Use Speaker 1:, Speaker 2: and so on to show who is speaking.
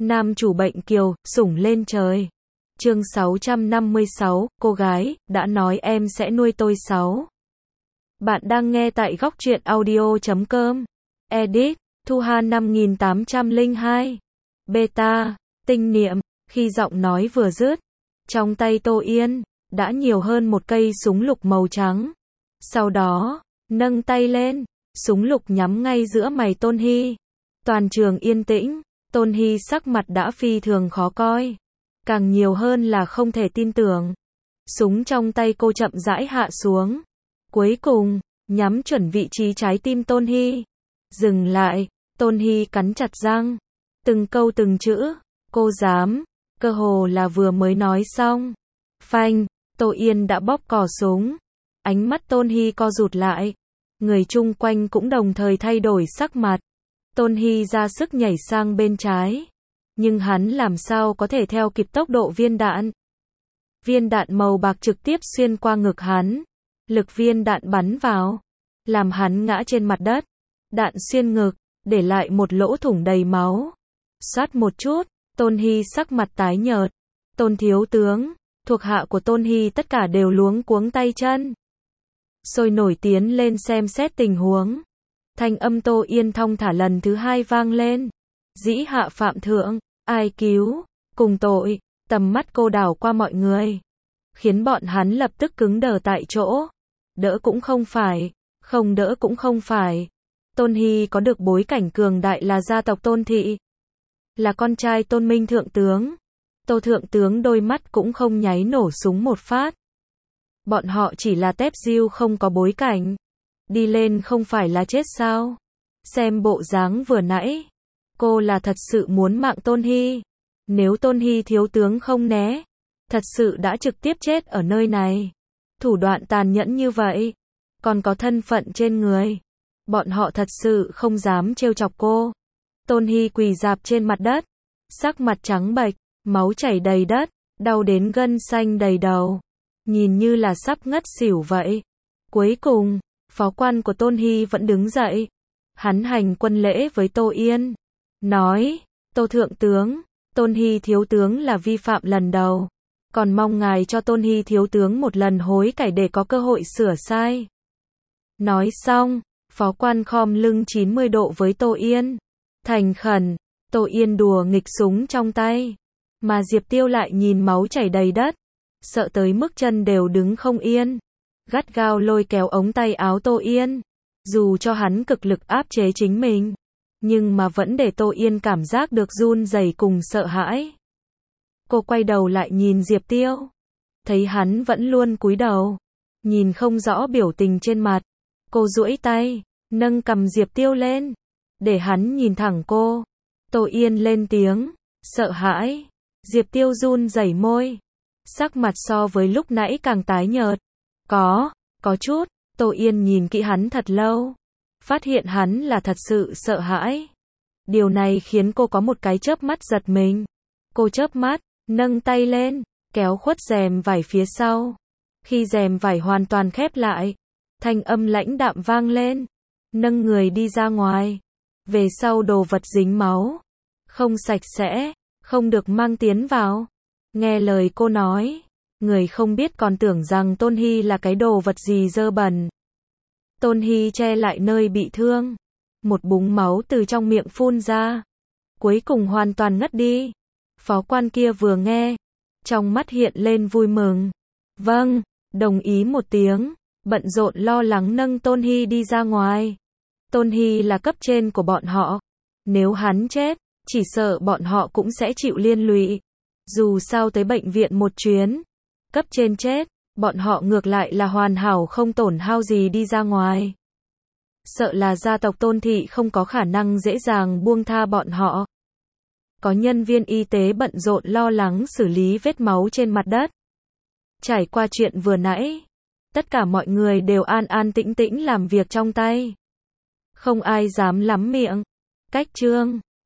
Speaker 1: Nam chủ bệnh kiều, sủng lên trời. Chương 656, cô gái, đã nói em sẽ nuôi tôi 6. Bạn đang nghe tại góc truyện audio.com. Edit, Thu Hà 5802. Beta, tinh niệm, khi giọng nói vừa dứt, trong tay Tô Yên, đã nhiều hơn một cây súng lục màu trắng. Sau đó, nâng tay lên, súng lục nhắm ngay giữa mày Tôn Hy. Toàn trường yên tĩnh, Tôn Hy sắc mặt đã phi thường khó coi. Càng nhiều hơn là không thể tin tưởng. Súng trong tay cô chậm rãi hạ xuống. Cuối cùng, nhắm chuẩn vị trí trái tim Tôn Hy. Dừng lại, Tôn Hy cắn chặt răng. Từng câu từng chữ, cô dám, cơ hồ là vừa mới nói xong. Phanh, Tô Yên đã bóp cò súng. Ánh mắt Tôn Hy co rụt lại. Người chung quanh cũng đồng thời thay đổi sắc mặt. Tôn Hy ra sức nhảy sang bên trái. Nhưng hắn làm sao có thể theo kịp tốc độ viên đạn. Viên đạn màu bạc trực tiếp xuyên qua ngực hắn. Lực viên đạn bắn vào, làm hắn ngã trên mặt đất. Đạn xuyên ngực, để lại một lỗ thủng đầy máu. Xoát một chút, Tôn Hy sắc mặt tái nhợt. Tôn thiếu tướng, thuộc hạ của Tôn Hy tất cả đều luống cuống tay chân. Sôi nổi tiến lên xem xét tình huống. Thanh âm Tô Yên thong thả lần thứ hai vang lên. Dĩ hạ phạm thượng, ai cứu, cùng tội. Tầm mắt cô đảo qua mọi người, khiến bọn hắn lập tức cứng đờ tại chỗ. Đỡ cũng không phải, không đỡ cũng không phải. Tôn Hy có được bối cảnh cường đại là gia tộc Tôn Thị, là con trai Tôn Minh thượng tướng. Tô thượng tướng đôi mắt cũng không nháy nổ súng một phát. Bọn họ chỉ là tép diêu không có bối cảnh. Đi lên không phải là chết sao? Xem bộ dáng vừa nãy, cô là thật sự muốn mạng Tôn Hy. Nếu Tôn Hy thiếu tướng không né, thật sự đã trực tiếp chết ở nơi này. Thủ đoạn tàn nhẫn như vậy, còn có thân phận trên người. Bọn họ thật sự không dám trêu chọc cô. Tôn Hy quỳ rạp trên mặt đất, sắc mặt trắng bệch, máu chảy đầy đất, đau đến gân xanh đầy đầu. Nhìn như là sắp ngất xỉu vậy. Cuối cùng, phó quan của Tôn Hy vẫn đứng dậy. Hắn hành quân lễ với Tô Yên. Nói, Tô thượng tướng, Tôn Hy thiếu tướng là vi phạm lần đầu. Còn mong ngài cho Tôn Hy thiếu tướng một lần hối cải để có cơ hội sửa sai. Nói xong, phó quan khom lưng 90 độ với Tô Yên. Thành khẩn, Tô Yên đùa nghịch súng trong tay. Mà Diệp Tiêu lại nhìn máu chảy đầy đất. Sợ tới mức chân đều đứng không yên. Gắt gao lôi kéo ống tay áo Tô Yên. Dù cho hắn cực lực áp chế chính mình, nhưng mà vẫn để Tô Yên cảm giác được run rẩy cùng sợ hãi. Cô quay đầu lại nhìn Diệp Tiêu. Thấy hắn vẫn luôn cúi đầu, nhìn không rõ biểu tình trên mặt. Cô duỗi tay, nâng cầm Diệp Tiêu lên, để hắn nhìn thẳng cô. Tô Yên lên tiếng, sợ hãi. Diệp Tiêu run rẩy môi. Sắc mặt so với lúc nãy càng tái nhợt. Có chút. Tô Yên nhìn kỹ hắn thật lâu. Phát hiện hắn là thật sự sợ hãi. Điều này khiến cô có một cái chớp mắt giật mình. Cô chớp mắt, nâng tay lên, kéo khuất rèm vải phía sau. Khi rèm vải hoàn toàn khép lại, thanh âm lãnh đạm vang lên. Nâng người đi ra ngoài. Về sau đồ vật dính máu, không sạch sẽ, không được mang tiến vào. Nghe lời cô nói, người không biết còn tưởng rằng Tôn Hy là cái đồ vật gì dơ bẩn. Tôn Hy che lại nơi bị thương. Một búng máu từ trong miệng phun ra. Cuối cùng hoàn toàn ngất đi. Phó quan kia vừa nghe, trong mắt hiện lên vui mừng. Vâng, đồng ý một tiếng, bận rộn lo lắng nâng Tôn Hy đi ra ngoài. Tôn Hy là cấp trên của bọn họ. Nếu hắn chết, chỉ sợ bọn họ cũng sẽ chịu liên lụy. Dù sao tới bệnh viện một chuyến, cấp trên chết, bọn họ ngược lại là hoàn hảo không tổn hao gì đi ra ngoài. Sợ là gia tộc Tôn Thị không có khả năng dễ dàng buông tha bọn họ. Có nhân viên y tế bận rộn lo lắng xử lý vết máu trên mặt đất. Trải qua chuyện vừa nãy, tất cả mọi người đều an an tĩnh tĩnh làm việc trong tay. Không ai dám lắm miệng. Cách chương